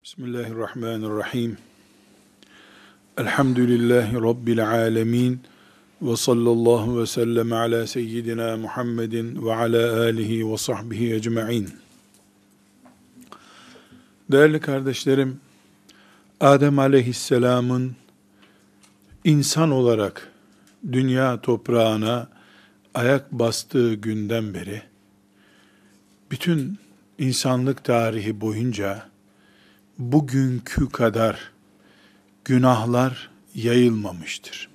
Bismillahirrahmanirrahim. Elhamdülillahi Rabbil alemin. Ve sallallahu ve sellem ala seyyidina Muhammedin ve ala alihi ve sahbihi ecma'in. Değerli kardeşlerim, Adem aleyhisselamın insan olarak dünya toprağına ayak bastığı günden beri, bütün insanlık tarihi boyunca bugünkü kadar günahlar yayılmamıştır.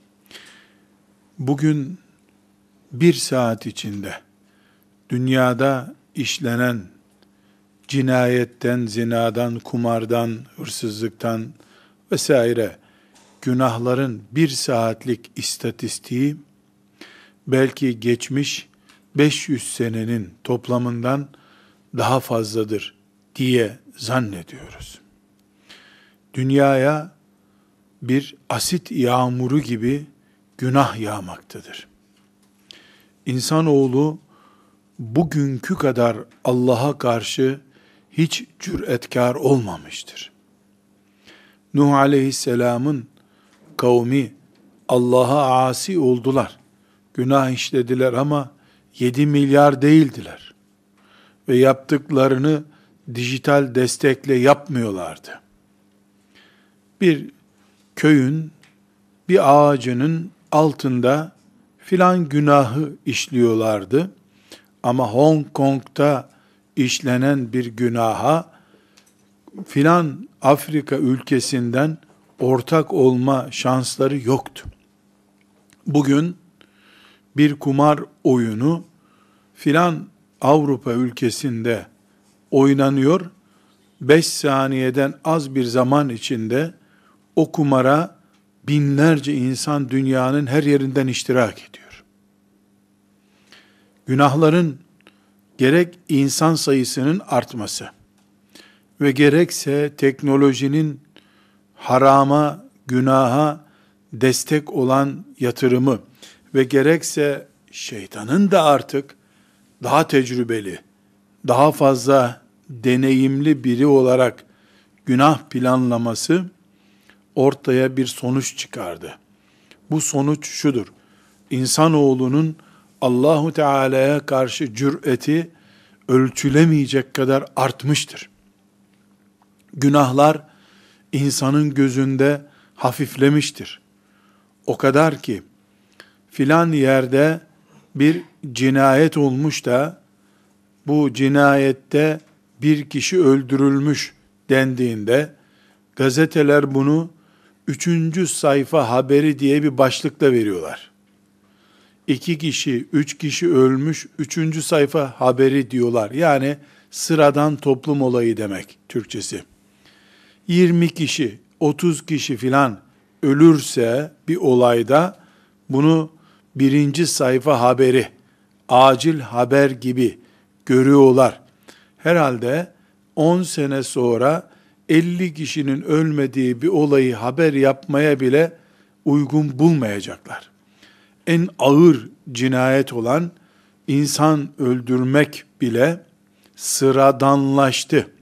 Bugün bir saat içinde dünyada işlenen cinayetten, zinadan, kumardan, hırsızlıktan vesaire günahların bir saatlik istatistiği belki geçmiş 500 senenin toplamından daha fazladır diye zannediyoruz. Dünyaya bir asit yağmuru gibi günah yağmaktadır. İnsanoğlu bugünkü kadar Allah'a karşı hiç cüretkar olmamıştır. Nuh aleyhisselamın kavmi Allah'a asi oldular. Günah işlediler ama 7 milyar değildiler. Ve yaptıklarını dijital destekle yapmıyorlardı. Bir köyün, bir ağacının altında filan günahı işliyorlardı. Ama Hong Kong'da işlenen bir günaha filan Afrika ülkesinden ortak olma şansları yoktu. Bugün bir kumar oyunu filan Avrupa ülkesinde oynanıyor. 5 saniyeden az bir zaman içinde o kumara binlerce insan dünyanın her yerinden iştirak ediyor. Günahların gerek insan sayısının artması ve gerekse teknolojinin harama, günaha destek olan yatırımı ve gerekse şeytanın da artık daha tecrübeli, daha fazla deneyimli biri olarak günah planlaması ortaya bir sonuç çıkardı. Bu sonuç şudur: İnsanoğlunun Allahu Teala'ya karşı cüreti ölçülemeyecek kadar artmıştır. Günahlar insanın gözünde hafiflemiştir. O kadar ki filan yerde bir cinayet olmuş da bu cinayette bir kişi öldürülmüş dendiğinde gazeteler bunu 3. sayfa haberi diye bir başlıkla veriyorlar. 2 kişi, 3 kişi ölmüş, 3. sayfa haberi diyorlar. Yani sıradan toplum olayı demek Türkçesi. 20 kişi, 30 kişi filan ölürse bir olayda bunu 1. sayfa haberi, acil haber gibi görüyorlar. Herhalde 10 sene sonra 50 kişinin ölmediği bir olayı haber yapmaya bile uygun bulmayacaklar. En ağır cinayet olan insan öldürmek bile sıradanlaştı.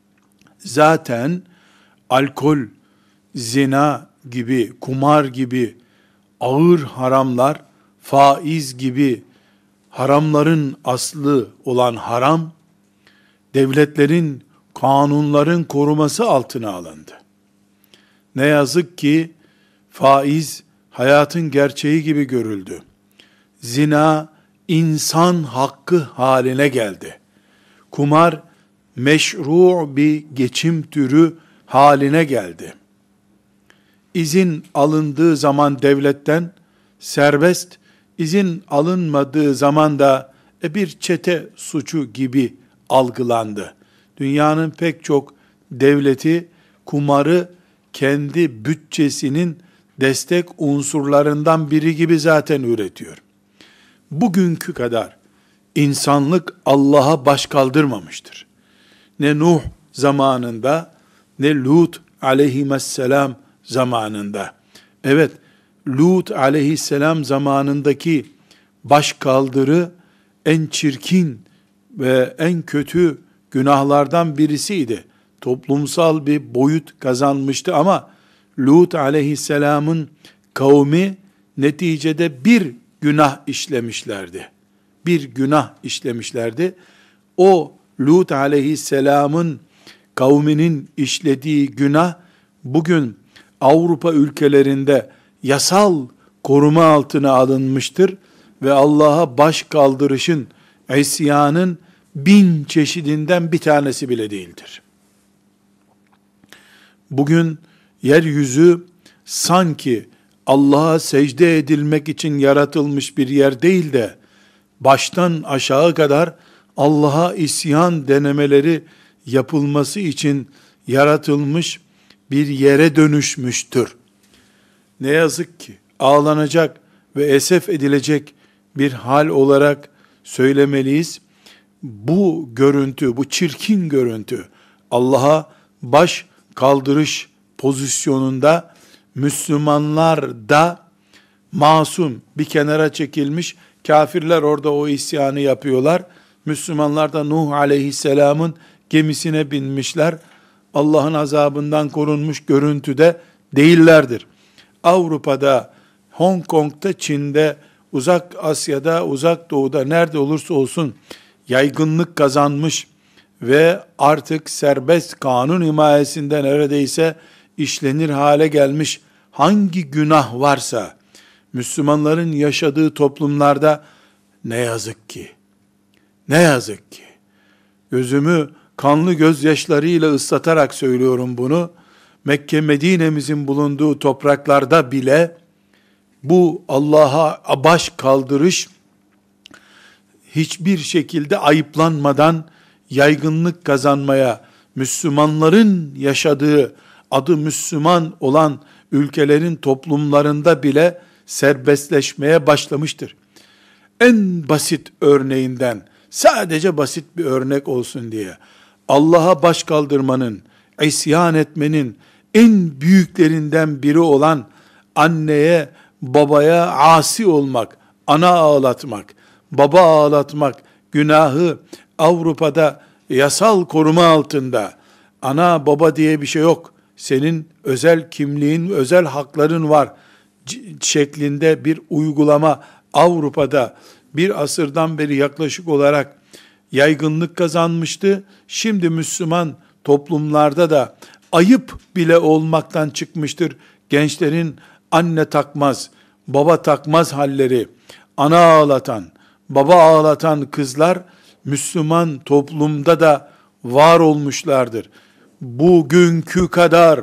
Zaten alkol, zina gibi, kumar gibi ağır haramlar, faiz gibi haramların aslı olan haram, devletlerin, kanunların koruması altına alındı. Ne yazık ki faiz hayatın gerçeği gibi görüldü. Zina insan hakkı haline geldi. Kumar meşru bir geçim türü haline geldi. İzin alındığı zaman devletten serbest, izin alınmadığı zaman da bir çete suçu gibi algılandı. Dünyanın pek çok devleti kumarı kendi bütçesinin destek unsurlarından biri gibi zaten üretiyor. Bugünkü kadar insanlık Allah'a baş kaldırmamıştır. Ne Nuh zamanında, ne Lut aleyhisselam zamanında. Evet, Lut aleyhisselam zamanındaki başkaldırı en çirkin ve en kötü günahlardan birisiydi. toplumsal bir boyut kazanmıştı ama Lut aleyhisselamın kavmi neticede bir günah işlemişlerdi. Bir günah işlemişlerdi. O Lut aleyhisselamın kavminin işlediği günah bugün Avrupa ülkelerinde yasal koruma altına alınmıştır ve Allah'a baş kaldırışın, isyanın 1000 çeşidinden bir tanesi bile değildir. Bugün yeryüzü sanki Allah'a secde edilmek için yaratılmış bir yer değil de baştan aşağı kadar Allah'a isyan denemeleri yapılması için yaratılmış bir yere dönüşmüştür. Ne yazık ki ağlanacak ve esef edilecek bir hal olarak söylemeliyiz. Bu görüntü, bu çirkin görüntü Allah'a baş kaldırış pozisyonunda Müslümanlar da masum bir kenara çekilmiş, kafirler orada o isyanı yapıyorlar. Müslümanlar da Nuh aleyhisselamın gemisine binmişler. Allah'ın azabından korunmuş görüntüde değillerdir. Avrupa'da, Hong Kong'da, Çin'de, Uzak Asya'da, Uzak Doğu'da nerede olursa olsun yaygınlık kazanmış ve artık serbest kanun himayesinde neredeyse işlenir hale gelmiş hangi günah varsa Müslümanların yaşadığı toplumlarda ne yazık ki, ne yazık ki, gözümü kanlı gözyaşlarıyla ıslatarak söylüyorum bunu, Mekke Medine'mizin bulunduğu topraklarda bile bu Allah'a baş kaldırış hiçbir şekilde ayıplanmadan yaygınlık kazanmaya, Müslümanların yaşadığı, adı Müslüman olan ülkelerin toplumlarında bile serbestleşmeye başlamıştır. En basit örneğinden, sadece basit bir örnek olsun diye, Allah'a baş kaldırmanın, isyan etmenin en büyüklerinden biri olan anneye, babaya asi olmak, ana ağlatmak, baba ağlatmak günahı Avrupa'da yasal koruma altında, ana baba diye bir şey yok, senin özel kimliğin, özel hakların var şeklinde bir uygulama Avrupa'da bir asırdan beri yaklaşık olarak yaygınlık kazanmıştı. Şimdi Müslüman toplumlarda da ayıp bile olmaktan çıkmıştır. Gençlerin anne takmaz, baba takmaz halleri, ana ağlatan, baba ağlatan kızlar Müslüman toplumda da var olmuşlardır. Bugünkü kadar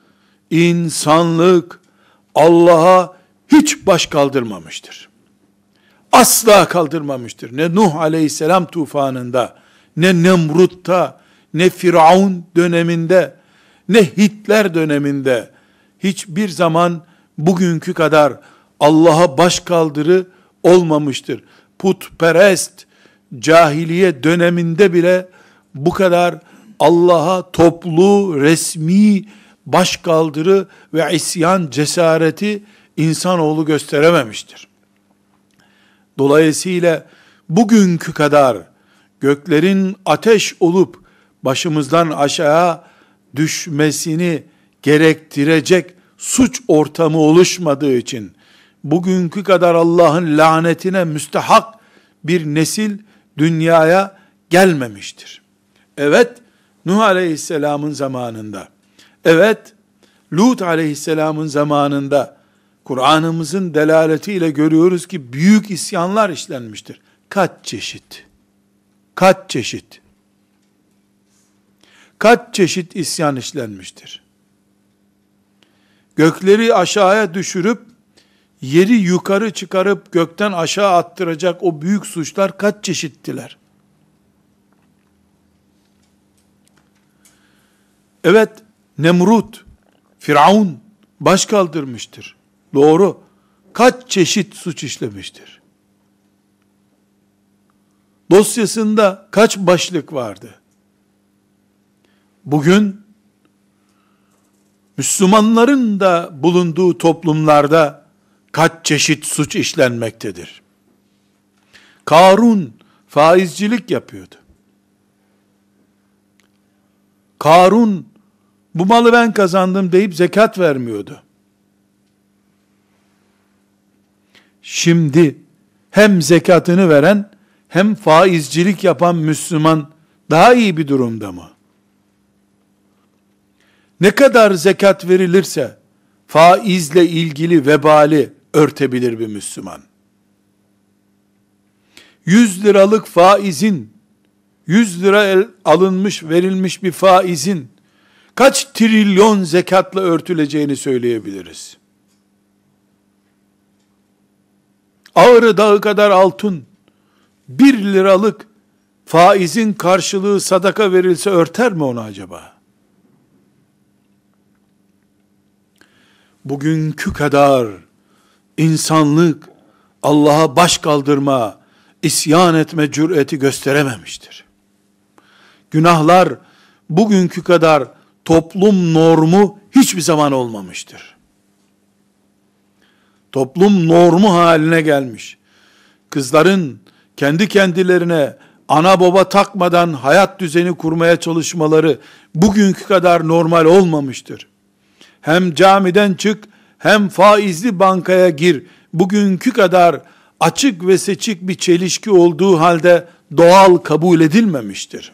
insanlık Allah'a hiç baş kaldırmamıştır. Asla kaldırmamıştır. Ne Nuh aleyhisselam tufanında, ne Nemrut'ta, ne Firavun döneminde, ne Hitler döneminde hiçbir zaman bugünkü kadar Allah'a baş kaldırı olmamıştır. Putperest cahiliye döneminde bile bu kadar Allah'a toplu, resmi başkaldırı ve isyan cesareti insanoğlu gösterememiştir. Dolayısıyla bugünkü kadar göklerin ateş olup başımızdan aşağı düşmesini gerektirecek suç ortamı oluşmadığı için bugünkü kadar Allah'ın lanetine müstehak bir nesil dünyaya gelmemiştir. Evet, Nuh aleyhisselamın zamanında, evet, Lut aleyhisselamın zamanında Kur'an'ımızın delaletiyle görüyoruz ki büyük isyanlar işlenmiştir. Kaç çeşit? Kaç çeşit? Kaç çeşit isyan işlenmiştir? Gökleri aşağıya düşürüp yeri yukarı çıkarıp gökten aşağı attıracak o büyük suçlar kaç çeşittiler? Evet, Nemrut, Firavun baş kaldırmıştır. Doğru. Kaç çeşit suç işlemiştir? Dosyasında kaç başlık vardı? Bugün Müslümanların da bulunduğu toplumlarda kaç çeşit suç işlenmektedir? Karun faizcilik yapıyordu. Karun bu malı ben kazandım deyip zekat vermiyordu. Şimdi hem zekatını veren hem faizcilik yapan Müslüman daha iyi bir durumda mı? Ne kadar zekat verilirse faizle ilgili vebali örtebilir bir Müslüman. 100 liralık faizin, 100 lira alınmış verilmiş bir faizin kaç trilyon zekatla örtüleceğini söyleyebiliriz. Ağrı Dağı kadar altın, 1 liralık faizin karşılığı sadaka verilse örter mi onu acaba? Bugünkü kadar insanlık Allah'a baş kaldırma, isyan etme cüreti gösterememiştir. Günahlar bugünkü kadar toplum normu hiçbir zaman olmamıştır. Toplum normu haline gelmiş. Kızların kendi kendilerine ana baba takmadan hayat düzeni kurmaya çalışmaları bugünkü kadar normal olmamıştır. Hem camiden çık, hem faizli bankaya gir, bugünkü kadar açık ve seçik bir çelişki olduğu halde doğal kabul edilmemiştir.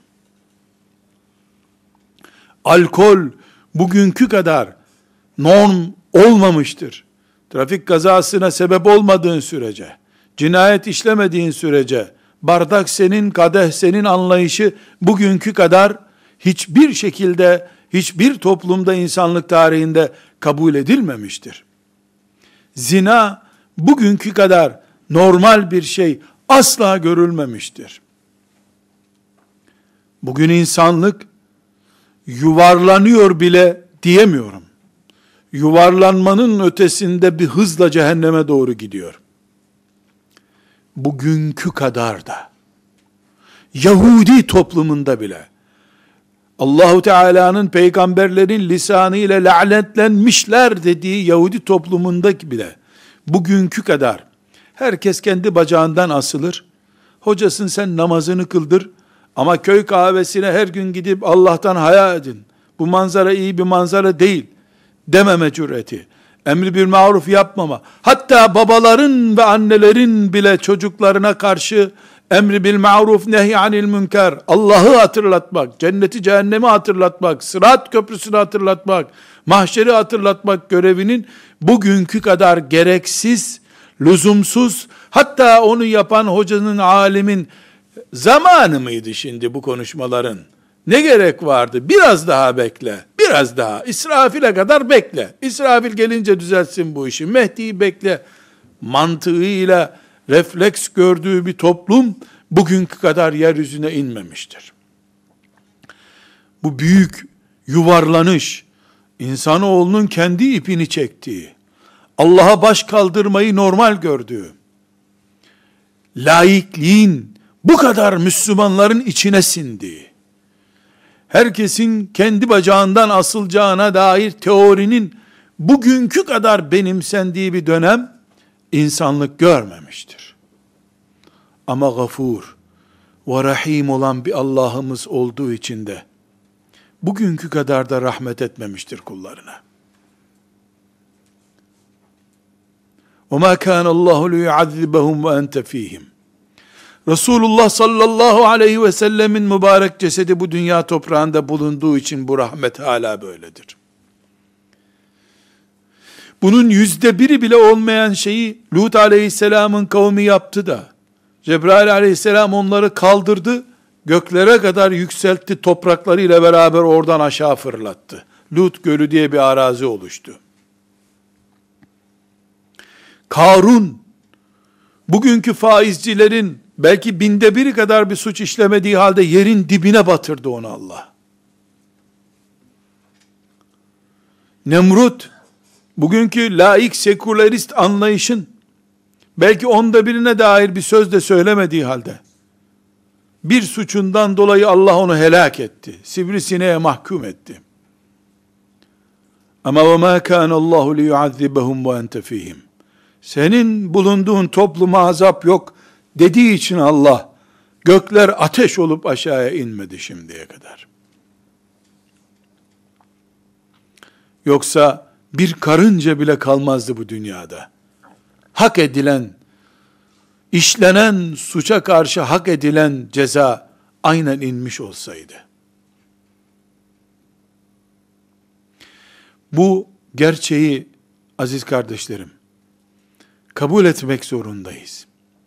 Alkol bugünkü kadar norm olmamıştır. Trafik kazasına sebep olmadığın sürece, cinayet işlemediğin sürece, bardak senin, kadeh senin anlayışı bugünkü kadar hiçbir şekilde, hiçbir toplumda insanlık tarihinde kabul edilmemiştir. Zina bugünkü kadar normal bir şey asla görülmemiştir. Bugün insanlık yuvarlanıyor bile diyemiyorum. Yuvarlanmanın ötesinde bir hızla cehenneme doğru gidiyor. Bugünkü kadar da Yahudi toplumunda bile Allahu Teala'nın peygamberlerin lisanı ile lanetlenmişler dediği Yahudi toplumundaki bile bugünkü kadar herkes kendi bacağından asılır. Hocasın sen namazını kıldır ama köy kahvesine her gün gidip Allah'tan haya edin. Bu manzara iyi bir manzara değil dememe cüreti. Emri bil maruf yapmama. Hatta babaların ve annelerin bile çocuklarına karşı emri bil maruf nehy anil münker, Allah'ı hatırlatmak, cenneti cehennemi hatırlatmak, Sırat köprüsünü hatırlatmak, mahşeri hatırlatmak görevinin bugünkü kadar gereksiz, lüzumsuz, hatta onu yapan hocanın, alimin zamanı mıydı şimdi bu konuşmaların? Ne gerek vardı? Biraz daha bekle. Biraz daha. İsrafil'e kadar bekle. İsrafil gelince düzeltsin bu işi. Mehdi'yi bekle. Mantığıyla refleks gördüğü bir toplum bugünkü kadar yeryüzüne inmemiştir. Bu büyük yuvarlanış, insanoğlunun kendi ipini çektiği, Allah'a baş kaldırmayı normal gördüğü, laikliğin bu kadar Müslümanların içine sindiği, herkesin kendi bacağından asılacağına dair teorinin bugünkü kadar benimsendiği bir dönem insanlık görmemiştir. Ama gafur ve rahim olan bir Allah'ımız olduğu için de bugünkü kadar da rahmet etmemiştir kullarına. وَمَا كَانَ اللّٰهُ لِيُعَذِّبَهُمْ وَاَنْتَ ف۪يهِمْ Resulullah sallallahu aleyhi ve sellemin mübarek cesedi bu dünya toprağında bulunduğu için bu rahmet hala böyledir. Bunun 1/1 bile olmayan şeyi Lut aleyhisselamın kavmi yaptı da, Cebrail aleyhisselam onları kaldırdı, göklere kadar yükseltti, topraklarıyla beraber oradan aşağı fırlattı. Lut Gölü diye bir arazi oluştu. Karun, bugünkü faizcilerin belki 1/1000 kadar bir suç işlemediği halde yerin dibine batırdı onu Allah. Nemrut, bugünkü laik sekülerist anlayışın belki 1/10'ine dair bir söz de söylemediği halde bir suçundan dolayı Allah onu helak etti. Sivrisineğe mahkum etti. Ama وَمَا كَانَ اللّٰهُ لِيُعَذِّبَهُمْ وَاَنْتَ ف۪يهِمْ Senin bulunduğun topluma azap yok dediği için Allah gökler ateş olup aşağıya inmedi şimdiye kadar. Yoksa bir karınca bile kalmazdı bu dünyada. Hak edilen, işlenen suça karşı hak edilen ceza aynen inmiş olsaydı. Bu gerçeği aziz kardeşlerim, kabul etmek zorundayız.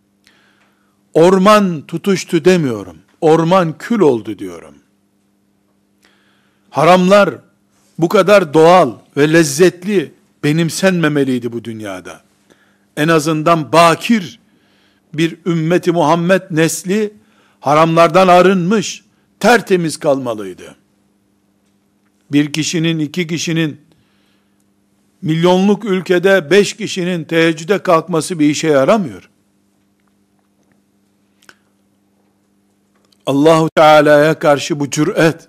Orman tutuştu demiyorum. Orman kül oldu diyorum. Haramlar bu kadar doğal ve lezzetli benimsenmemeliydi bu dünyada. En azından bakir bir ümmeti Muhammed nesli haramlardan arınmış, tertemiz kalmalıydı. Bir kişinin, iki kişinin, milyonluk ülkede 5 kişinin teheccüde kalkması bir işe yaramıyor. Allahu Teala'ya karşı bu cüret,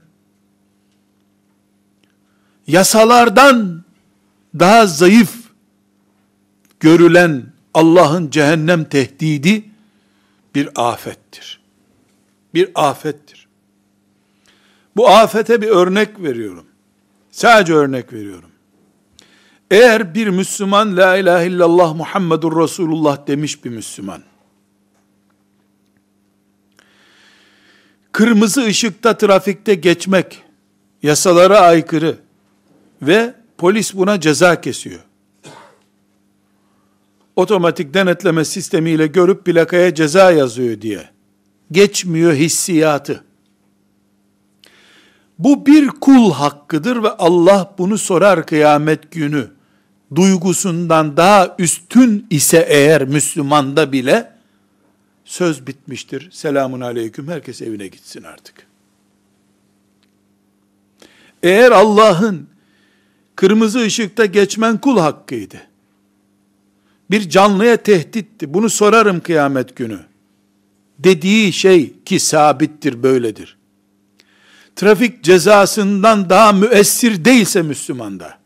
yasalardan daha zayıf görülen Allah'ın cehennem tehdidi bir afettir. Bir afettir. Bu afete bir örnek veriyorum. Sadece örnek veriyorum. Eğer bir Müslüman la ilahe illallah Muhammedur Resulullah demiş bir Müslüman, kırmızı ışıkta trafikte geçmek yasalara aykırı ve polis buna ceza kesiyor. Otomatik denetleme sistemiyle görüp plakaya ceza yazıyor diye geçmiyor hissiyatı. Bu bir kul hakkıdır ve Allah bunu sorar kıyamet günü. Duygusundan daha üstün ise eğer Müslümanda bile söz bitmiştir. Selamun aleyküm, herkes evine gitsin artık. Eğer Allah'ın kırmızı ışıkta geçmen kul hakkıydı, bir canlıya tehditti, bunu sorarım kıyamet günü dediği şey ki sabittir, böyledir. Trafik cezasından daha müessir değilse Müslümanda,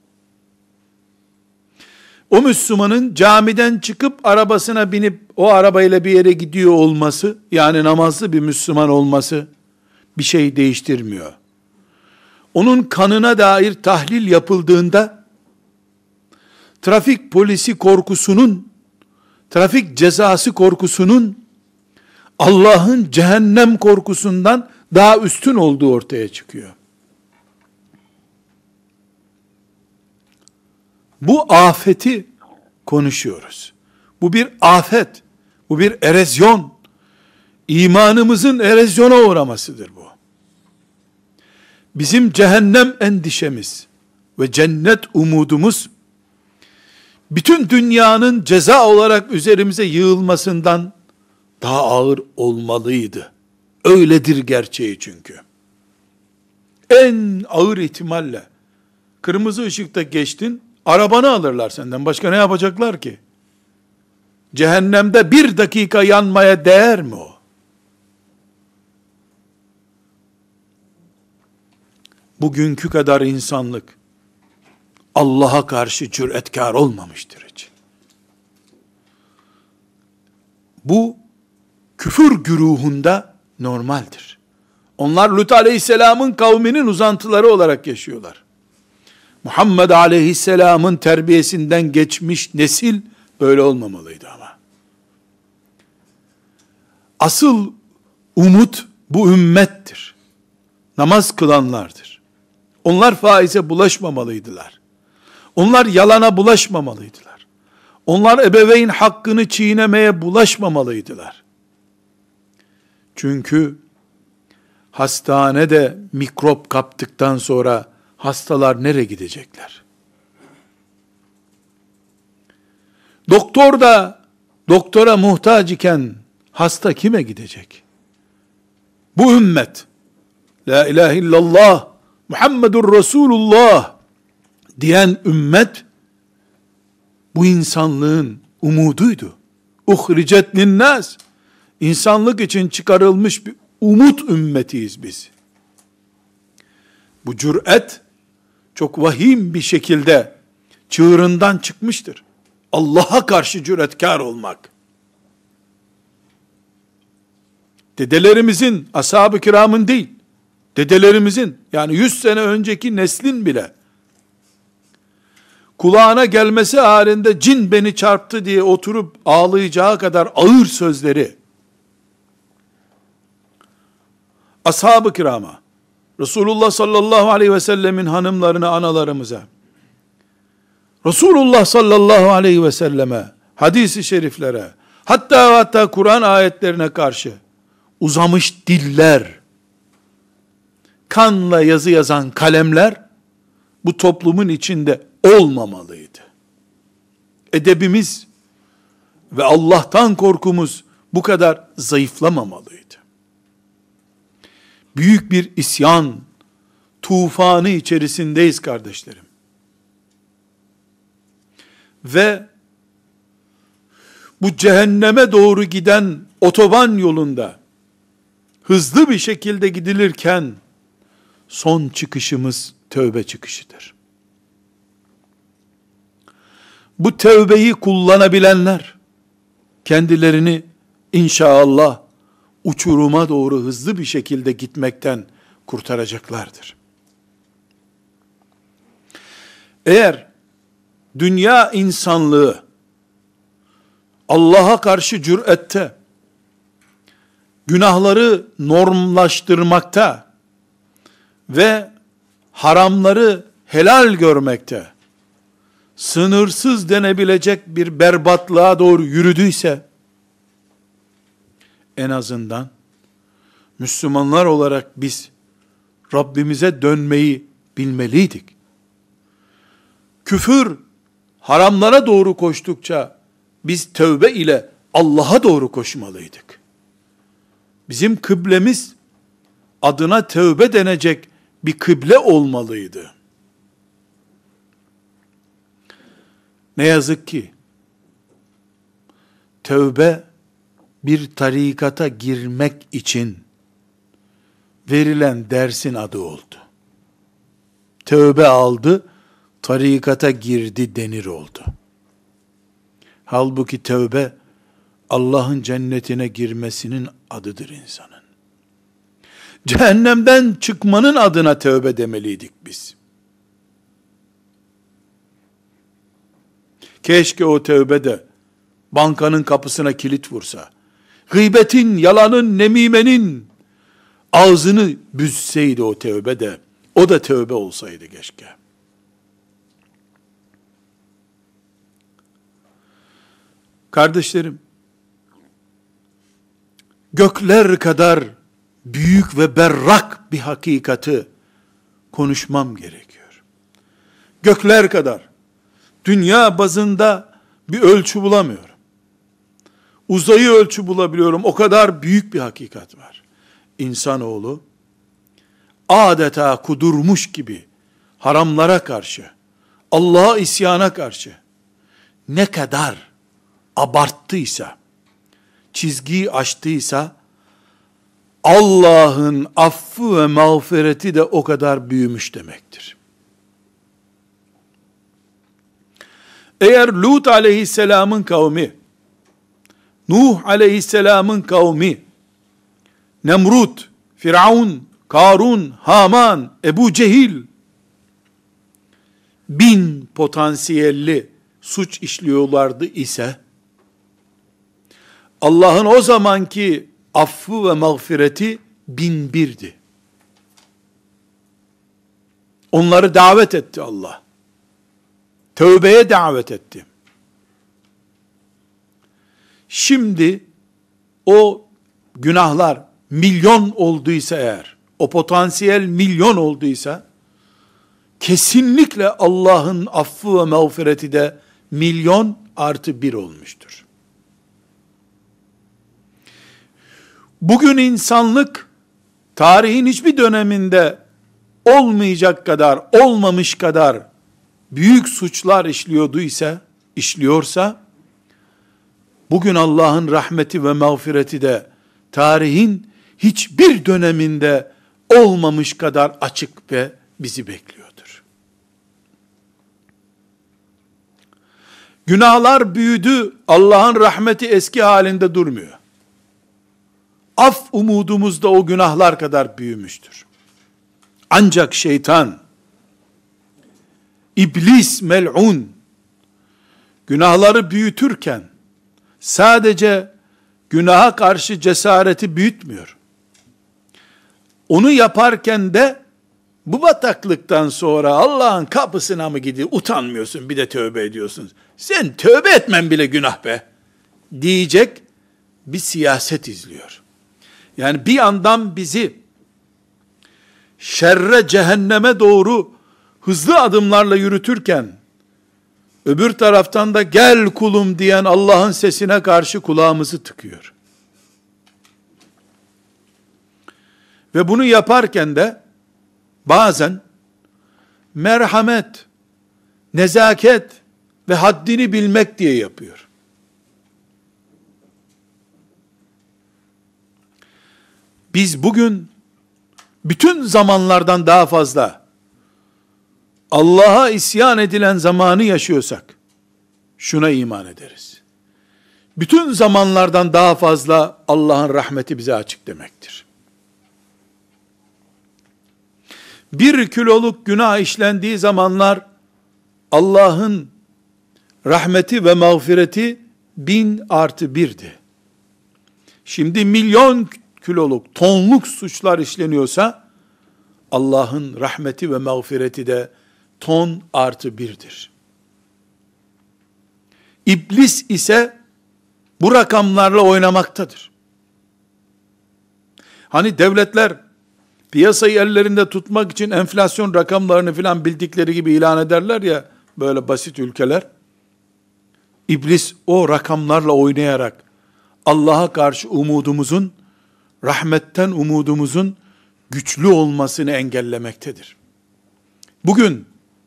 o Müslümanın camiden çıkıp arabasına binip o arabayla bir yere gidiyor olması, yani namazlı bir Müslüman olması bir şey değiştirmiyor. Onun kanına dair tahlil yapıldığında trafik polisi korkusunun, trafik cezası korkusunun Allah'ın cehennem korkusundan daha üstün olduğu ortaya çıkıyor. Bu afeti konuşuyoruz. Bu bir afet, bu bir erozyon. İmanımızın erozyona uğramasıdır bu. Bizim cehennem endişemiz ve cennet umudumuz, bütün dünyanın ceza olarak üzerimize yığılmasından daha ağır olmalıydı. Öyledir gerçeği çünkü. En ağır ihtimalle kırmızı ışıkta geçtin, arabanı alırlar senden. Başka ne yapacaklar ki? Cehennemde 1 dakika yanmaya değer mi o? Bugünkü kadar insanlık Allah'a karşı cüretkar olmamıştır hiç. Bu küfür güruhunda normaldir. Onlar Lut aleyhisselamın kavminin uzantıları olarak yaşıyorlar. Muhammed aleyhisselamın terbiyesinden geçmiş nesil böyle olmamalıydı ama. Asıl umut bu ümmettir. Namaz kılanlardır. Onlar faize bulaşmamalıydılar. Onlar yalana bulaşmamalıydılar. Onlar ebeveyn hakkını çiğnemeye bulaşmamalıydılar. Çünkü hastanede mikrop kaptıktan sonra hastalar nereye gidecekler? Doktor da doktora muhtaç iken hasta kime gidecek? Bu ümmet, la ilahe illallah Muhammedur Resulullah diyen ümmet, bu insanlığın umuduydu. Uhricet linnâs, insanlık için çıkarılmış bir umut ümmetiyiz biz. Bu cüret çok vahim bir şekilde çığırından çıkmıştır. Allah'a karşı cüretkar olmak. Dedelerimizin, ashab-ı kiramın değil, dedelerimizin, yani 100 sene önceki neslin bile kulağına gelmesi halinde cin beni çarptı diye oturup ağlayacağı kadar ağır sözleri, ashab-ı kirama, Resulullah sallallahu aleyhi ve sellemin hanımlarına, analarımıza, Resulullah sallallahu aleyhi ve selleme, hadis-i şeriflere, hatta Kur'an ayetlerine karşı uzamış diller, kanla yazı yazan kalemler, bu toplumun içinde olmamalıydı. Edebimiz ve Allah'tan korkumuz bu kadar zayıflamamalıydı. Büyük bir isyan tufanı içerisindeyiz kardeşlerim. Ve bu cehenneme doğru giden otoban yolunda hızlı bir şekilde gidilirken son çıkışımız tövbe çıkışıdır. Bu tövbeyi kullanabilenler kendilerini inşallah uçuruma doğru hızlı bir şekilde gitmekten kurtaracaklardır. Eğer dünya insanlığı Allah'a karşı cürette, günahları normlaştırmakta ve haramları helal görmekte, sınırsız denebilecek bir berbatlığa doğru yürüdüyse, en azından Müslümanlar olarak biz Rabbimize dönmeyi bilmeliydik. Küfür, haramlara doğru koştukça biz tövbe ile Allah'a doğru koşmalıydık. Bizim kıblemiz adına tövbe denecek bir kıble olmalıydı. Ne yazık ki tövbe bir tarikata girmek için verilen dersin adı oldu. Tövbe aldı, tarikata girdi denir oldu. Halbuki tövbe Allah'ın cennetine girmesinin adıdır insanın. Cehennemden çıkmanın adına tövbe demeliydik biz. Keşke o tövbe de bankanın kapısına kilit vursa, gıybetin, yalanın, nemimenin ağzını büzseydi o tövbe de, o da tövbe olsaydı keşke. Kardeşlerim, gökler kadar büyük ve berrak bir hakikati konuşmam gerekiyor. Gökler kadar, dünya bazında bir ölçü bulamıyorum. Uzayı ölçü bulabiliyorum, o kadar büyük bir hakikat var. İnsanoğlu, adeta kudurmuş gibi, haramlara karşı, Allah'a isyana karşı, ne kadar abarttıysa, çizgiyi aştıysa, Allah'ın affı ve mağfireti de o kadar büyümüş demektir. Eğer Lut aleyhisselamın kavmi, Nuh aleyhisselamın kavmi, Nemrut, Firavun, Karun, Haman, Ebu Cehil, 1000 potansiyelli suç işliyorlardı ise, Allah'ın o zamanki affı ve mağfireti 1001'di. Onları davet etti Allah. Tövbeye davet etti. Şimdi o günahlar milyon olduysa eğer, o potansiyel milyon olduysa, kesinlikle Allah'ın affı ve mağfireti de milyon artı bir olmuştur. Bugün insanlık, tarihin hiçbir döneminde olmayacak kadar, olmamış kadar büyük suçlar işliyorsa, bugün Allah'ın rahmeti ve mağfireti de tarihin hiçbir döneminde olmamış kadar açık ve bizi bekliyordur. Günahlar büyüdü, Allah'ın rahmeti eski halinde durmuyor. Af umudumuz da o günahlar kadar büyümüştür. Ancak şeytan İblis mel'un, günahları büyütürken sadece günaha karşı cesareti büyütmüyor. Onu yaparken de bu bataklıktan sonra Allah'ın kapısına mı gidiyor? Utanmıyorsun, bir de tövbe ediyorsun. Sen tövbe etmen bile günah be diyecek bir siyaset izliyor. Yani bir yandan bizi şerre, cehenneme doğru hızlı adımlarla yürütürken, öbür taraftan da gel kulum diyen Allah'ın sesine karşı kulağımızı tıkıyor. Ve bunu yaparken de bazen merhamet, nezaket ve haddini bilmek diye yapıyor. Biz bugün bütün zamanlardan daha fazla Allah'a isyan edilen zamanı yaşıyorsak şuna iman ederiz: bütün zamanlardan daha fazla Allah'ın rahmeti bize açık demektir. 1 kiloluk günah işlendiği zamanlar Allah'ın rahmeti ve mağfireti 1000+1'di. Şimdi milyon kiloluk, tonluk suçlar işleniyorsa Allah'ın rahmeti ve mağfireti de ton artı 1'dir. İblis ise bu rakamlarla oynamaktadır. Hani devletler piyasayı ellerinde tutmak için enflasyon rakamlarını filan bildikleri gibi ilan ederler ya, böyle basit ülkeler. İblis o rakamlarla oynayarak Allah'a karşı umudumuzun, rahmetten umudumuzun güçlü olmasını engellemektedir. Bugün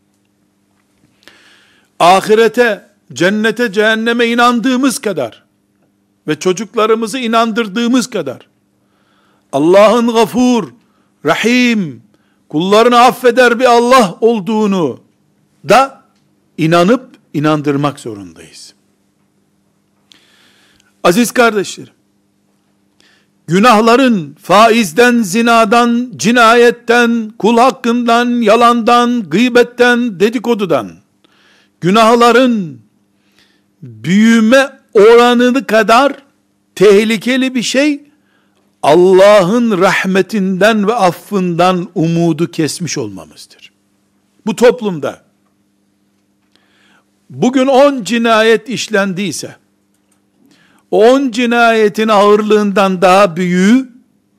ahirete, cennete, cehenneme inandığımız kadar ve çocuklarımızı inandırdığımız kadar Allah'ın gafur, rahim, kullarını affeder bir Allah olduğunu da inanıp inandırmak zorundayız. Aziz kardeşlerim, günahların faizden, zinadan, cinayetten, kul hakkından, yalandan, gıybetten, dedikodudan, günahların büyüme oranı kadar tehlikeli bir şey, Allah'ın rahmetinden ve affından umudu kesmiş olmamızdır. Bu toplumda bugün 10 cinayet işlendiyse, o 10 cinayetin ağırlığından daha büyüğü,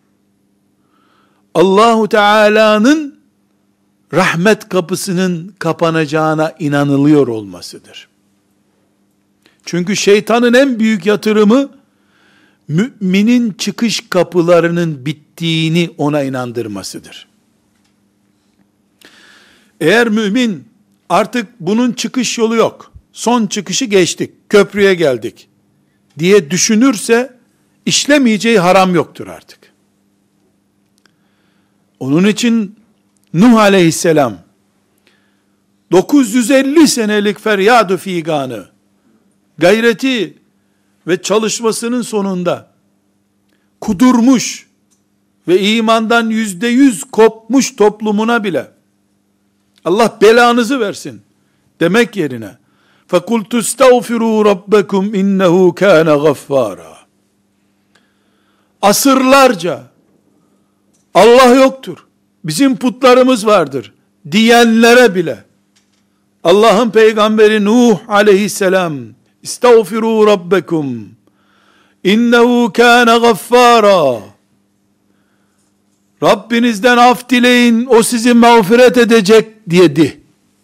Allahu Teala'nın rahmet kapısının kapanacağına inanılıyor olmasıdır. Çünkü şeytanın en büyük yatırımı, müminin çıkış kapılarının bittiğini ona inandırmasıdır. Eğer mümin artık bunun çıkış yolu yok, son çıkışı geçtik, köprüye geldik diye düşünürse, işlemeyeceği haram yoktur artık. Onun için Nuh aleyhisselam 950 senelik feryad-ı figanı, gayreti ve çalışmasının sonunda kudurmuş ve imandan %100 kopmuş toplumuna bile Allah belanızı versin demek yerine فَقُلْتُ اسْتَغْفِرُوا رَبَّكُمْ اِنَّهُ كَانَ غَفَّارًا, asırlarca Allah yoktur, bizim putlarımız vardır diyenlere bile Allah'ın peygamberi Nuh aleyhisselam İstağfirû rabbekum innehu kâne gaffâra, Rabbinizden af dileyin, o sizi mağfiret edecek dedi.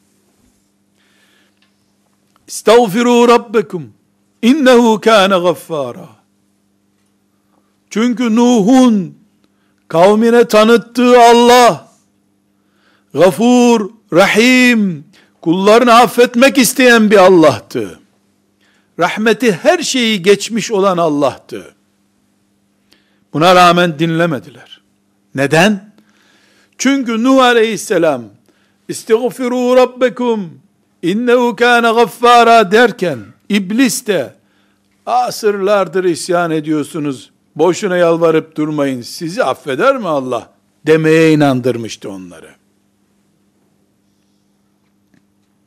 İstağfirû rabbekum innehu kâne gaffâra. Çünkü Nuh'un kavmine tanıttığı Allah gafur, rahim, kullarını affetmek isteyen bir Allah'tı. Rahmeti her şeyi geçmiş olan Allah'tı. Buna rağmen dinlemediler. Neden? Çünkü Nuh aleyhisselam İstiğfirû rabbekum innehu kâne gaffâra derken İblis de asırlardır isyan ediyorsunuz, boşuna yalvarıp durmayın, sizi affeder mi Allah demeye inandırmıştı onları.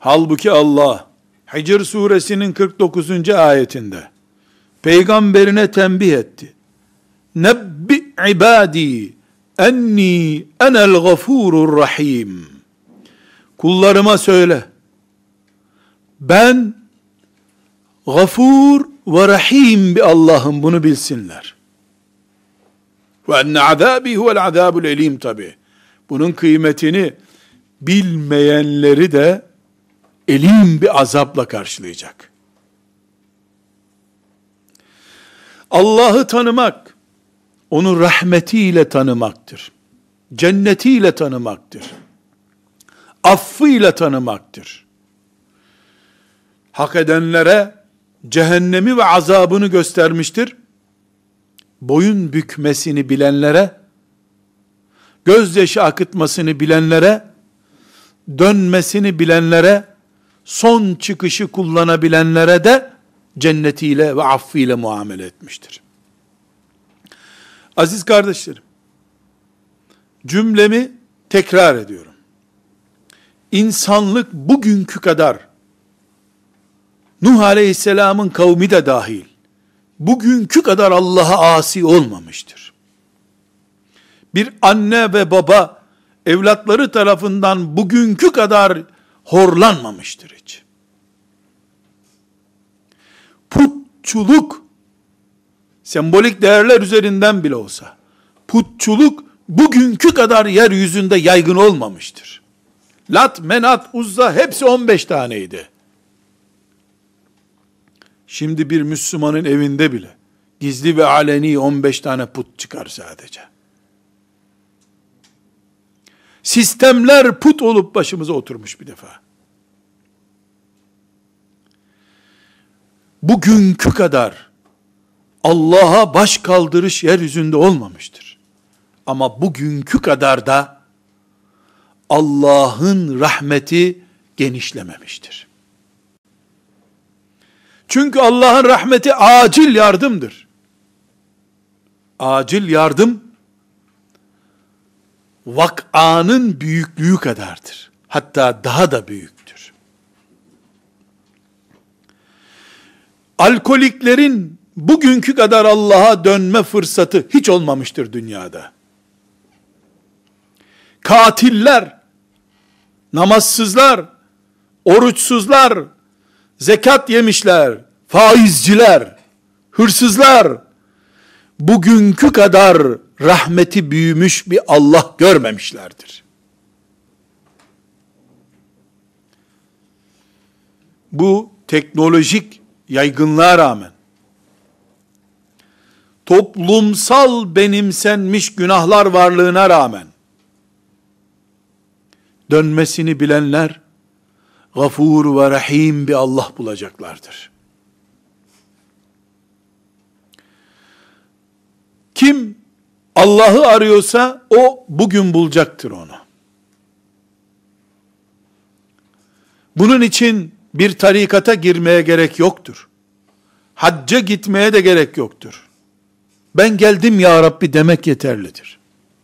Halbuki Allah Hicr suresinin 49. ayetinde peygamberine tembih etti. Nebbi ibadi enni enel gafurur rahim. Kullarıma söyle, ben gafur ve rahim bir Allah'ım, bunu bilsinler. Ve enne azabi huvel azabul elim tabi. Bunun kıymetini bilmeyenleri de elim bir azapla karşılayacak. Allah'ı tanımak, onu rahmetiyle tanımaktır. Cennetiyle tanımaktır. Affıyla tanımaktır. Hak edenlere cehennemi ve azabını göstermiştir. Boyun bükmesini bilenlere, gözyaşı akıtmasını bilenlere, dönmesini bilenlere, son çıkışı kullanabilenlere de cennetiyle ve affıyla muamele etmiştir. Aziz kardeşlerim, cümlemi tekrar ediyorum. İnsanlık bugünkü kadar, Nuh Aleyhisselam'ın kavmi de dahil, bugünkü kadar Allah'a asi olmamıştır. Bir anne ve baba, evlatları tarafından bugünkü kadar horlanmamıştır hiç. Putçuluk, sembolik değerler üzerinden bile olsa, putçuluk bugünkü kadar yeryüzünde yaygın olmamıştır. Lat, Menat, Uzza hepsi 15 taneydi. Şimdi bir Müslümanın evinde bile gizli ve aleni 15 tane put çıkar sadece. Sistemler put olup başımıza oturmuş bir defa. Bugünkü kadar Allah'a baş kaldırış yeryüzünde olmamıştır. Ama bugünkü kadar da Allah'ın rahmeti genişlememiştir. Çünkü Allah'ın rahmeti acil yardımdır. Acil yardım, vak'anın büyüklüğü kadardır. Hatta daha da büyüktür. Alkoliklerin bugünkü kadar Allah'a dönme fırsatı hiç olmamıştır dünyada. Katiller, namazsızlar, oruçsuzlar, zekat yemişler, faizciler, hırsızlar, bugünkü kadar rahmeti büyümüş bir Allah görmemişlerdir. Bu teknolojik yaygınlığa rağmen, toplumsal benimsenmiş günahlar varlığına rağmen, dönmesini bilenler, Gafur ve Rahim bir Allah bulacaklardır. Kim Allah'ı arıyorsa, o bugün bulacaktır onu. Bunun için bir tarikata girmeye gerek yoktur. Hacca gitmeye de gerek yoktur. Ben geldim ya Rabbi demek yeterlidir.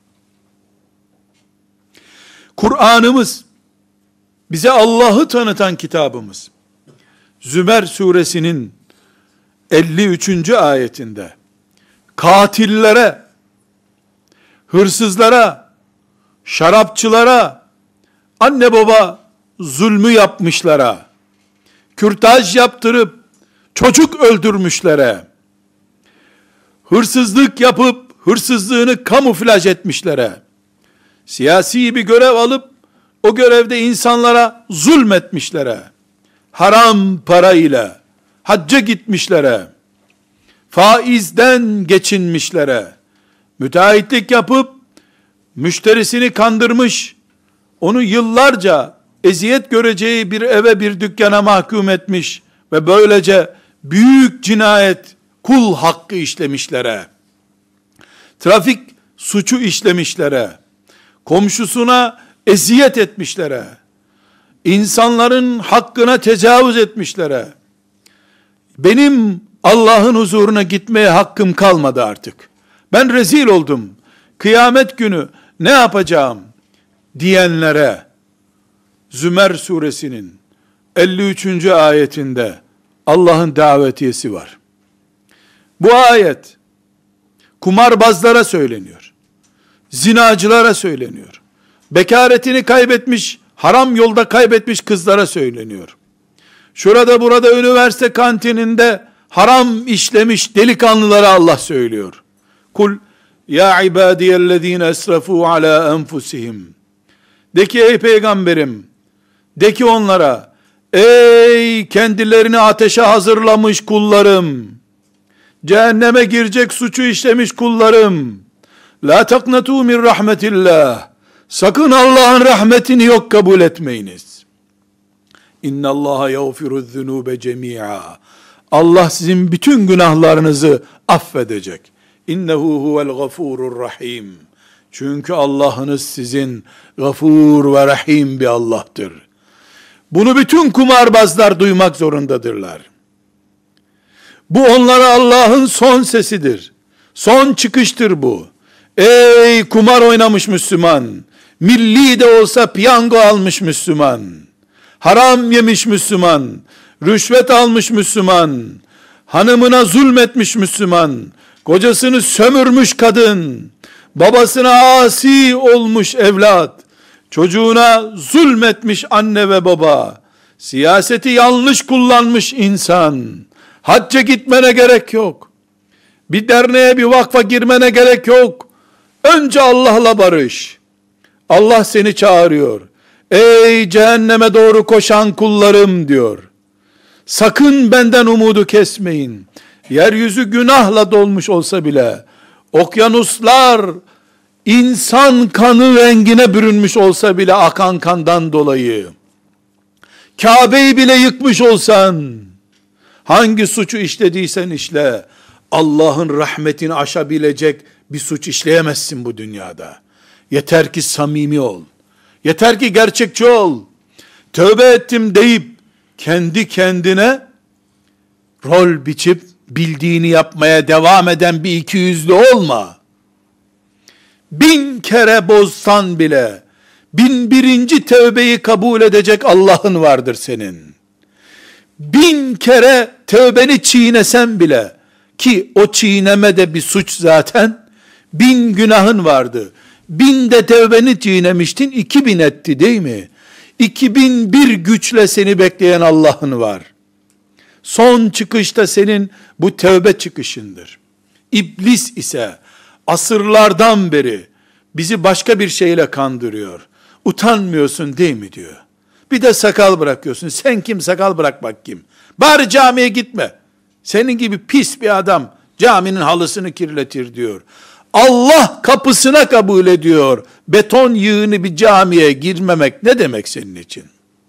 Kur'an'ımız, bize Allah'ı tanıtan kitabımız, Zümer suresinin 53. ayetinde, katillere, hırsızlara, şarapçılara, anne baba zulmü yapmışlara, kürtaj yaptırıp çocuk öldürmüşlere, hırsızlık yapıp hırsızlığını kamuflaj etmişlere, siyasi bir görev alıp o görevde insanlara zulmetmişlere, haram parayla hacca gitmişlere, faizden geçinmişlere, müteahhitlik yapıp müşterisini kandırmış, onu yıllarca eziyet göreceği bir eve, bir dükkana mahkum etmiş ve böylece büyük cinayet, kul hakkı işlemişlere, trafik suçu işlemişlere, komşusuna eziyet etmişlere, insanların hakkına tecavüz etmişlere, benim Allah'ın huzuruna gitmeye hakkım kalmadı artık, ben rezil oldum, kıyamet günü ne yapacağım diyenlere, Zümer suresinin 53. ayetinde Allah'ın davetiyesi var. Bu ayet kumarbazlara söyleniyor. Zinacılara söyleniyor. Bekaretini kaybetmiş, haram yolda kaybetmiş kızlara söyleniyor. Şurada burada üniversite kantininde haram işlemiş delikanlılara Allah söylüyor. Kul ya ibadiyellezine esrafu ala enfusihim. De ki ey peygamberim, de ki onlara, ey kendilerini ateşe hazırlamış kullarım, cehenneme girecek suçu işlemiş kullarım, la taknatu min rahmetillah, sakın Allah'ın rahmetini yok kabul etmeyiniz. İnnallaha yağfiru'z zunube cemi'a. Allah sizin bütün günahlarınızı affedecek. İnnehu huvel gafurur rahim. Çünkü Allah'ınız sizin gafur ve rahim bir Allah'tır. Bunu bütün kumarbazlar duymak zorundadırlar. Bu onlara Allah'ın son sesidir. Son çıkıştır bu. Ey kumar oynamış Müslüman, milli de olsa piyango almış Müslüman, haram yemiş Müslüman, rüşvet almış Müslüman, hanımına zulmetmiş Müslüman, kocasını sömürmüş kadın, babasına asi olmuş evlat, çocuğuna zulmetmiş anne ve baba, siyaseti yanlış kullanmış insan, hacca gitmene gerek yok, bir derneğe bir vakfa girmene gerek yok, önce Allah'la barış. Allah seni çağırıyor. Ey cehenneme doğru koşan kullarım diyor. Sakın benden umudu kesmeyin. Yeryüzü günahla dolmuş olsa bile, okyanuslar insan kanı rengine bürünmüş olsa bile akan kandan dolayı, Kabe'yi bile yıkmış olsan, hangi suçu işlediysen işle, Allah'ın rahmetini aşabilecek bir suç işleyemezsin bu dünyada. Yeter ki samimi ol. Yeter ki gerçekçi ol. Tövbe ettim deyip kendi kendine rol biçip bildiğini yapmaya devam eden bir ikiyüzlü olma. 1000 kere bozsan bile 1001. tövbeyi kabul edecek Allah'ın vardır senin. 1000 kere tövbeni çiğnesen bile, ki o çiğneme de bir suç zaten, 1000 günahın vardı. 1000 de tövbeni çiğnemiştin, 2000 etti değil mi? 2001 güçle seni bekleyen Allah'ın var. Son çıkışta senin bu tövbe çıkışındır. İblis ise asırlardan beri bizi başka bir şeyle kandırıyor. Utanmıyorsun değil mi diyor. Bir de sakal bırakıyorsun. Sen kim, sakal bırakmak kim? Bari camiye gitme. Senin gibi pis bir adam caminin halısını kirletir diyor. Allah kapısına kabul ediyor. Beton yığını bir camiye girmemek ne demek senin için?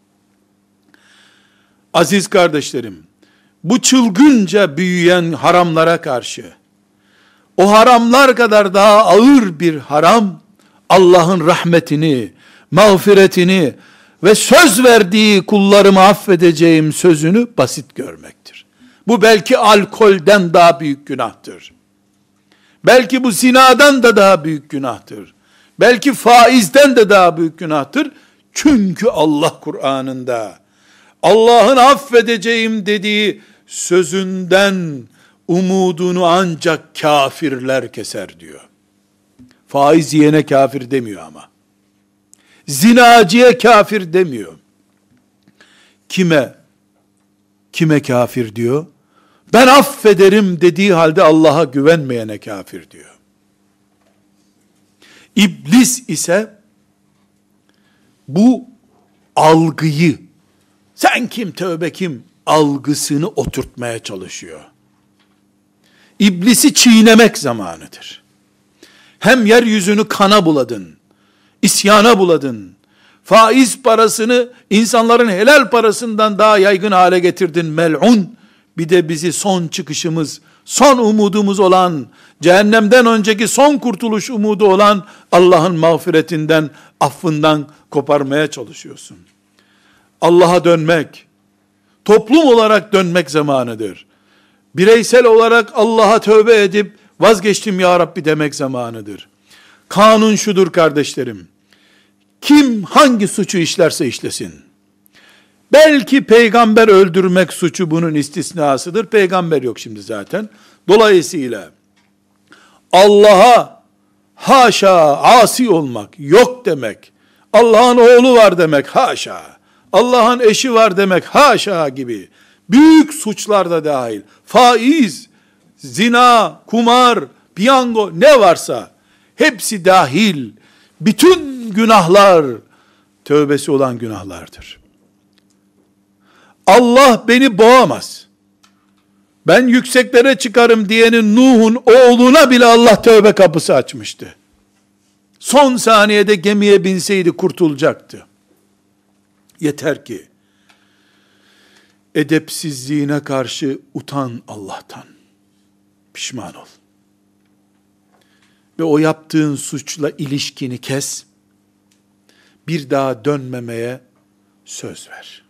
Aziz kardeşlerim, bu çılgınca büyüyen haramlara karşı, o haramlar kadar daha ağır bir haram, Allah'ın rahmetini, mağfiretini ve söz verdiği kullarımı affedeceğim sözünü basit görmektir. Bu belki alkolden daha büyük günahtır. Belki bu zinadan da daha büyük günahtır. Belki faizden de daha büyük günahtır. Çünkü Allah Kur'an'ında Allah'ın affedeceğim dediği sözünden umudunu ancak kafirler keser diyor. Faiz yiyene kafir demiyor ama. Zinacıya kafir demiyor. Kime kafir diyor? Ben affederim dediği halde Allah'a güvenmeyene kafir diyor. İblis ise bu algıyı, sen kim, tövbe kim algısını oturtmaya çalışıyor. İblisi çiğnemek zamanıdır. Hem yeryüzünü kana buladın, isyana buladın, faiz parasını insanların helal parasından daha yaygın hale getirdin mel'un, bir de bizi son çıkışımız, son umudumuz olan, cehennemden önceki son kurtuluş umudu olan Allah'ın mağfiretinden, affından koparmaya çalışıyorsun. Allah'a dönmek, toplum olarak dönmek zamanıdır. Bireysel olarak Allah'a tövbe edip, vazgeçtim ya Rabbi demek zamanıdır. Kanun şudur kardeşlerim, kim hangi suçu işlerse işlesin, Belki peygamber öldürmek suçu bunun istisnasıdır. Peygamber yok şimdi zaten. Dolayısıyla Allah'a haşa asi olmak, yok demek, Allah'ın oğlu var demek, haşa, Allah'ın eşi var demek, haşa gibi büyük suçlar da dahil, faiz, zina, kumar, piyango ne varsa hepsi dahil, bütün günahlar tövbesi olan günahlardır. Allah beni boğamaz, ben yükseklere çıkarım diyenin Nuh'un oğluna bile Allah tövbe kapısı açmıştı. Son saniyede gemiye binseydi kurtulacaktı. Yeter ki edepsizliğine karşı utan Allah'tan. Pişman ol. Ve o yaptığın suçla ilişkini kes. Bir daha dönmemeye söz ver.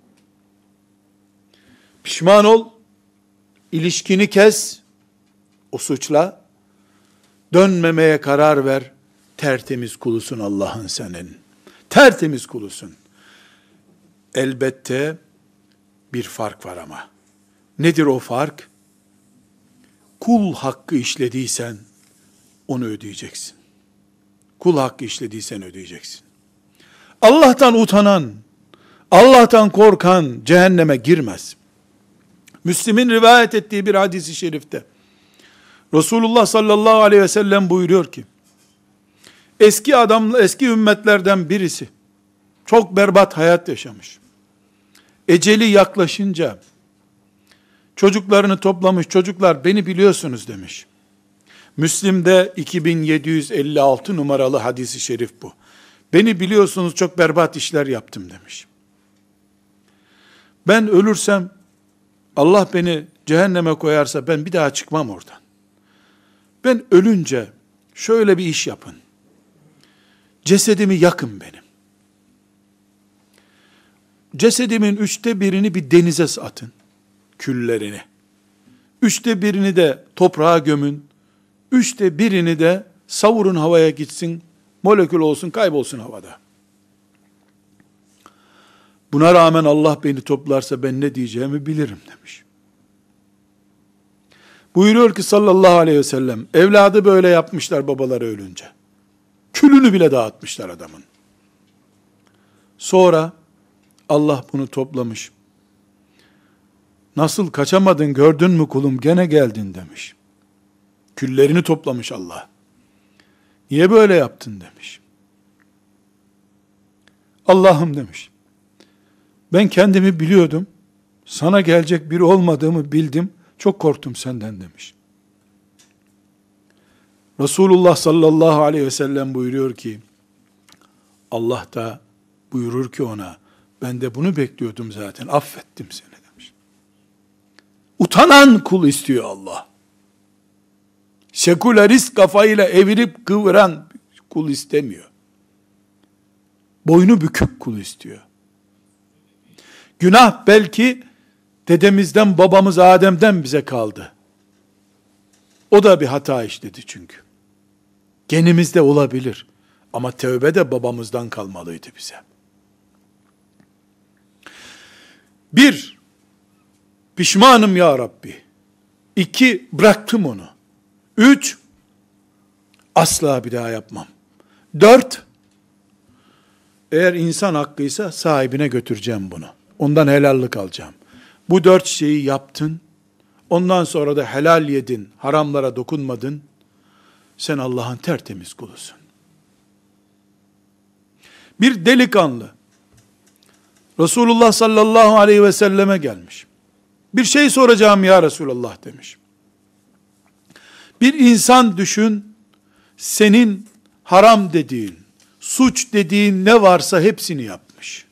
Pişman ol. İlişkini kes. O suçla dönmemeye karar ver. Tertemiz kulusun Allah'ın senin. Tertemiz kulusun. Elbette bir fark var ama. Nedir o fark? Kul hakkı işlediysen onu ödeyeceksin. Kul hakkı işlediysen ödeyeceksin. Allah'tan utanan, Allah'tan korkan cehenneme girmez. Müslim'in rivayet ettiği bir hadis-i şerifte Resulullah sallallahu aleyhi ve sellem buyuruyor ki, eski ümmetlerden birisi çok berbat hayat yaşamış. Eceli yaklaşınca çocuklarını toplamış, çocuklar beni biliyorsunuz demiş. Müslim'de 2756 numaralı hadisi şerif bu. Beni biliyorsunuz, çok berbat işler yaptım demiş. Ben ölürsem, Allah beni cehenneme koyarsa ben bir daha çıkmam oradan. Ben ölünce şöyle bir iş yapın. Cesedimi yakın benim. Cesedimin 1/3'ünü bir denize atın. Küllerini. 1/3'ünü de toprağa gömün. 1/3'ünü de savurun, havaya gitsin. Molekül olsun, kaybolsun havada. Buna rağmen Allah beni toplarsa ben ne diyeceğimi bilirim demiş. Buyuruyor ki sallallahu aleyhi ve sellem, evladı böyle yapmışlar babaları ölünce. Külünü bile dağıtmışlar adamın. Sonra Allah bunu toplamış. Nasıl kaçamadın, gördün mü kulum, gene geldin demiş. Küllerini toplamış Allah. Niye böyle yaptın demiş. Allah'ım demiş, ben kendimi biliyordum, sana gelecek biri olmadığımı bildim, çok korktum senden demiş. Resulullah sallallahu aleyhi ve sellem buyuruyor ki, Allah da buyurur ki ona, ben de bunu bekliyordum zaten, affettim seni demiş. Utanan kul istiyor Allah. Sekülerist kafayla evirip kıvıran kul istemiyor. Boynu bükük kul istiyor. Günah belki dedemizden, babamız Adem'den bize kaldı. O da bir hata işledi çünkü. Genimizde olabilir. Ama tövbe de babamızdan kalmalıydı bize. 1. Pişmanım ya Rabbi. 2. Bıraktım onu. 3. Asla bir daha yapmam. 4. Eğer insan hakkıysa sahibine götüreceğim bunu. Ondan helallik alacağım. Bu 4 şeyi yaptın. Ondan sonra da helal yedin. Haramlara dokunmadın. Sen Allah'ın tertemiz kulusun. Bir delikanlı Resulullah sallallahu aleyhi ve selleme gelmiş. Bir şey soracağım ya Resulullah demiş. Bir insan düşün, senin haram dediğin, suç dediğin ne varsa hepsini yapmış.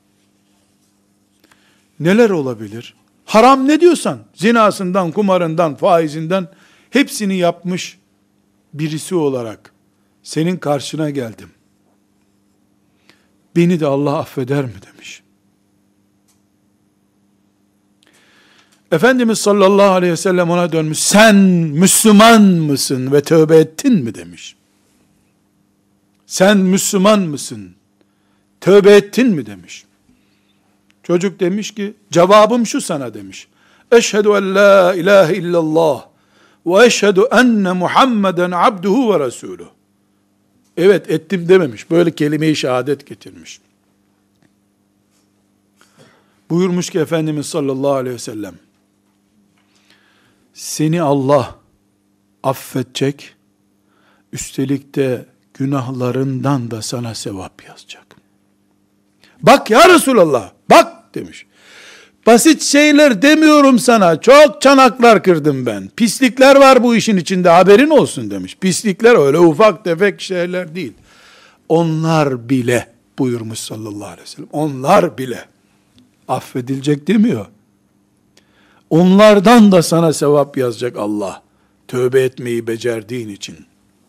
Neler olabilir? Haram ne diyorsan, zinasından, kumarından, faizinden hepsini yapmış birisi olarak senin karşına geldim. Beni de Allah affeder mi demiş. Efendimiz sallallahu aleyhi ve sellem ona dönmüş, sen Müslüman mısın ve tövbe ettin mi demiş. Sen Müslüman mısın? Tövbe ettin mi demiş. Çocuk demiş ki, cevabım şu sana demiş. Eşhedü en la ilahe illallah ve eşhedü enne Muhammeden abduhu ve resuluhu. Evet ettim dememiş. Böyle kelime-i şehadet getirmiş. Buyurmuş ki Efendimiz sallallahu aleyhi ve sellem, seni Allah affedecek, üstelik de günahlarından da sana sevap yazacak. Bak ya Resulallah, bak demiş. Basit şeyler demiyorum sana, çok çanaklar kırdım ben. Pislikler var bu işin içinde, haberin olsun demiş. Pislikler öyle ufak tefek şeyler değil. Onlar bile buyurmuş sallallahu aleyhi ve sellem. Onlar bile affedilecek demiyor. Onlardan da sana sevap yazacak Allah. Tövbe etmeyi becerdiğin için.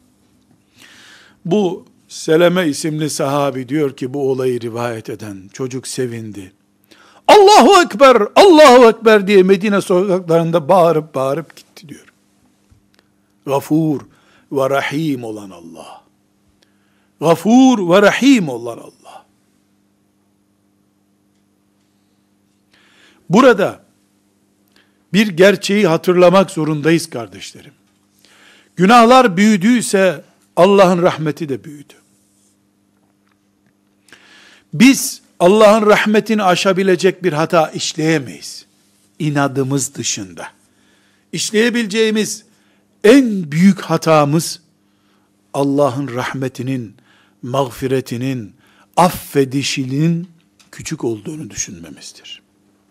Bu Seleme isimli sahabi diyor ki bu olayı rivayet eden çocuk sevindi. Allahu Ekber, Allahu Ekber diye Medine sokaklarında bağırıp bağırıp gitti diyor. Gafur ve Rahim olan Allah. Gafur ve Rahim olan Allah. Burada bir gerçeği hatırlamak zorundayız kardeşlerim. Günahlar büyüdüyse Allah'ın rahmeti de büyüdü. Biz Allah'ın rahmetini aşabilecek bir hata işleyemeyiz. İnadımız dışında. İşleyebileceğimiz en büyük hatamız Allah'ın rahmetinin, mağfiretinin, affedişinin küçük olduğunu düşünmemizdir.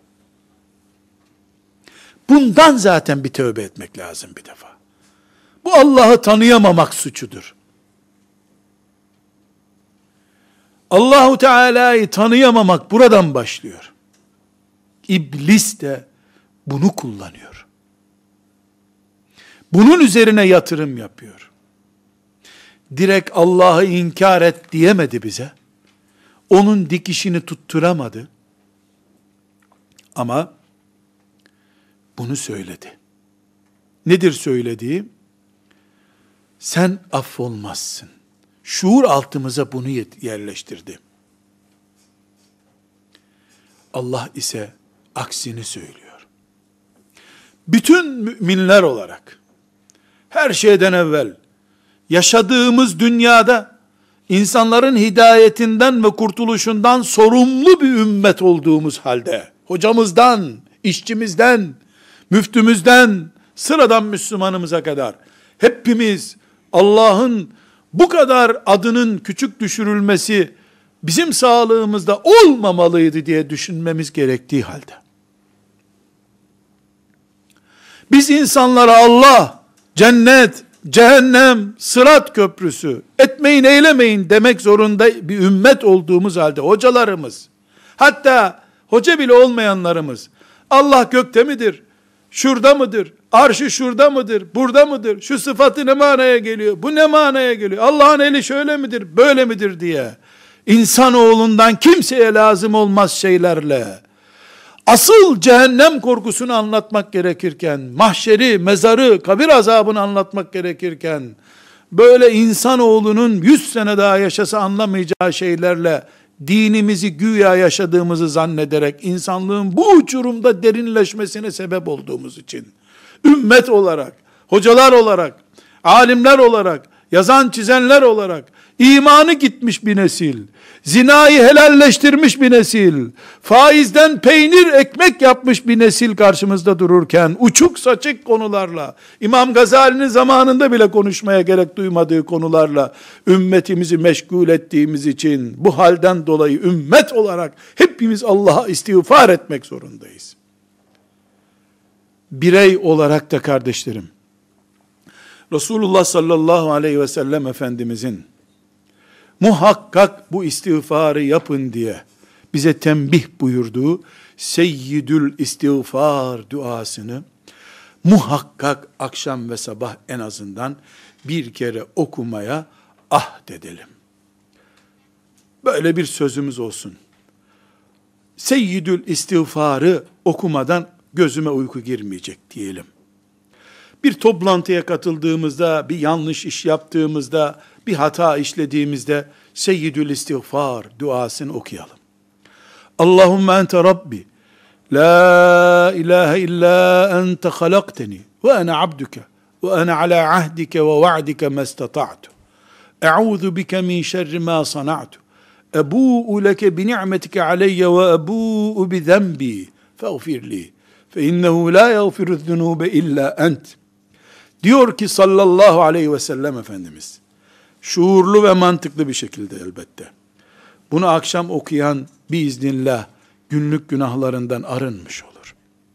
Bundan zaten bir tövbe etmek lazım bir defa. Bu Allah'ı tanıyamamak suçudur. Allahu Teala'yı tanıyamamak buradan başlıyor. İblis de bunu kullanıyor. Bunun üzerine yatırım yapıyor. Direkt Allah'ı inkar et diyemedi bize. Onun dikişini tutturamadı. Ama bunu söyledi. Nedir söylediği? Sen affolmazsın. Şuur altımıza bunu yerleştirdi. Allah ise aksini söylüyor. Bütün müminler olarak, her şeyden evvel, yaşadığımız dünyada, insanların hidayetinden ve kurtuluşundan sorumlu bir ümmet olduğumuz halde, hocamızdan, işçimizden, müftümüzden, sıradan Müslümanımıza kadar, hepimiz Allah'ın bu kadar adının küçük düşürülmesi bizim sağlığımızda olmamalıydı diye düşünmemiz gerektiği halde. Biz insanlara Allah, cennet, cehennem, sırat köprüsü, etmeyin eylemeyin demek zorunda bir ümmet olduğumuz halde hocalarımız, hatta hoca bile olmayanlarımız, Allah gökte midir, şurada mıdır, arşı şurada mıdır, burada mıdır, şu sıfatı ne manaya geliyor, bu ne manaya geliyor, Allah'ın eli şöyle midir, böyle midir diye, insanoğlundan kimseye lazım olmaz şeylerle, asıl cehennem korkusunu anlatmak gerekirken, mahşeri, mezarı, kabir azabını anlatmak gerekirken, böyle insanoğlunun 100 sene daha yaşasa anlamayacağı şeylerle, dinimizi güya yaşadığımızı zannederek, insanlığın bu uçurumda derinleşmesine sebep olduğumuz için, ümmet olarak, hocalar olarak, alimler olarak, yazan çizenler olarak, imanı gitmiş bir nesil, zinayı helalleştirmiş bir nesil, faizden peynir ekmek yapmış bir nesil karşımızda dururken, uçuk saçık konularla, İmam Gazali'nin zamanında bile konuşmaya gerek duymadığı konularla, ümmetimizi meşgul ettiğimiz için, bu halden dolayı ümmet olarak, hepimiz Allah'a istiğfar etmek zorundayız. Birey olarak da kardeşlerim, Resulullah sallallahu aleyhi ve sellem Efendimizin, muhakkak bu istiğfarı yapın diye bize tembih buyurduğu Seyyidül İstiğfar duasını muhakkak akşam ve sabah en azından bir kere okumaya ahdedelim. Böyle bir sözümüz olsun. Seyyidül İstiğfarı okumadan gözüme uyku girmeyecek diyelim. Bir toplantıya katıldığımızda, bir yanlış iş yaptığımızda, bir hata işlediğimizde Seyyidül İstiğfar duasını okuyalım. Allahümme ente Rabbi, la ilahe illa ente halakteni, ve ana abduke, ve ana ala ahdike ve va'dike mestata'tu. Eûzu bike min şerri ma sana'tu. Ebu'u leke bi ni'metike aleyye ve ebu'u bi zenbi. Feğfir li. Fe innehu la yagfiru zunube illa ent. Diyor ki sallallahu aleyhi ve sellem Efendimiz, şuurlu ve mantıklı bir şekilde elbette. Bunu akşam okuyan biiznillah günlük günahlarından arınmış olur.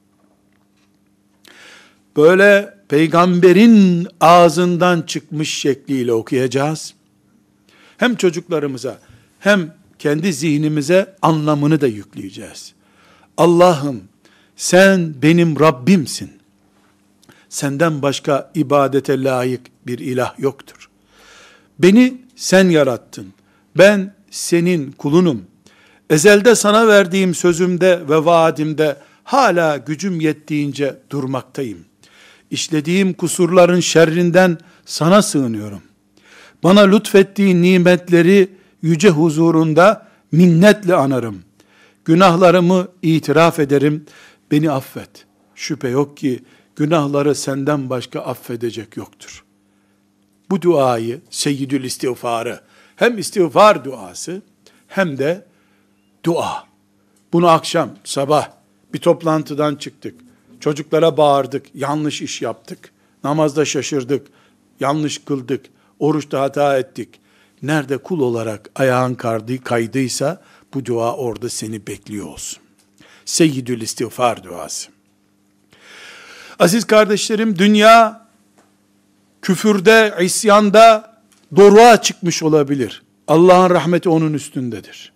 Böyle peygamberin ağzından çıkmış şekliyle okuyacağız. Hem çocuklarımıza hem kendi zihnimize anlamını da yükleyeceğiz. Allah'ım sen benim Rabbimsin. Senden başka ibadete layık bir ilah yoktur. Beni sen yarattın. Ben senin kulunum. Ezelde sana verdiğim sözümde ve vaadimde hala gücüm yettiğince durmaktayım. İşlediğim kusurların şerrinden sana sığınıyorum. Bana lütfettiğin nimetleri yüce huzurunda minnetle anarım. Günahlarımı itiraf ederim. Beni affet. Şüphe yok ki günahları senden başka affedecek yoktur. Bu duayı, seyyidül istiğfarı, hem istiğfar duası hem de dua. Bunu akşam, sabah bir toplantıdan çıktık. Çocuklara bağırdık, yanlış iş yaptık. Namazda şaşırdık, yanlış kıldık. Oruçta hata ettik. Nerede kul olarak ayağın kaydıysa bu dua orada seni bekliyor olsun. Seyyidül istiğfar duası. Aziz kardeşlerim, dünya küfürde, isyanda doruğa çıkmış olabilir. Allah'ın rahmeti onun üstündedir.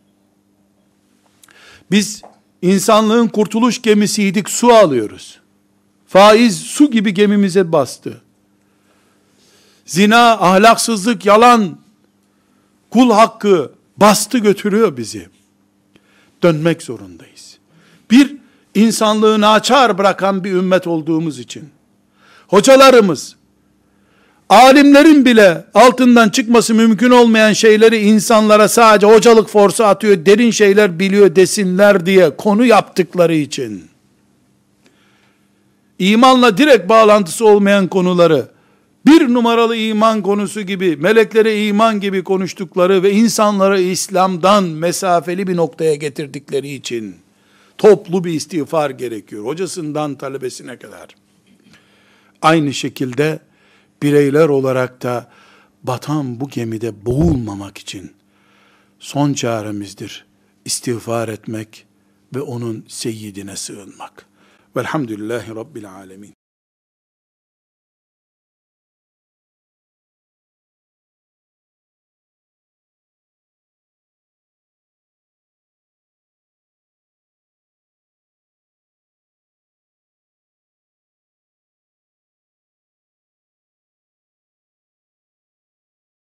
Biz insanlığın kurtuluş gemisiydik, su alıyoruz. Faiz su gibi gemimize bastı. Zina, ahlaksızlık, yalan, kul hakkı bastı götürüyor bizi. Dönmek zorundayız. Bir, insanlığı naçar bırakan bir ümmet olduğumuz için, hocalarımız, alimlerin bile altından çıkması mümkün olmayan şeyleri insanlara sadece hocalık forsu atıyor, derin şeyler biliyor desinler diye konu yaptıkları için, imanla direkt bağlantısı olmayan konuları, bir numaralı iman konusu gibi, meleklere iman gibi konuştukları ve insanları İslam'dan mesafeli bir noktaya getirdikleri için, toplu bir istiğfar gerekiyor. Hocasından talebesine kadar. Aynı şekilde, bireyler olarak da batan bu gemide boğulmamak için son çaremizdir istiğfar etmek ve onun seyyidine sığınmak. Velhamdülillahi Rabbil alemin.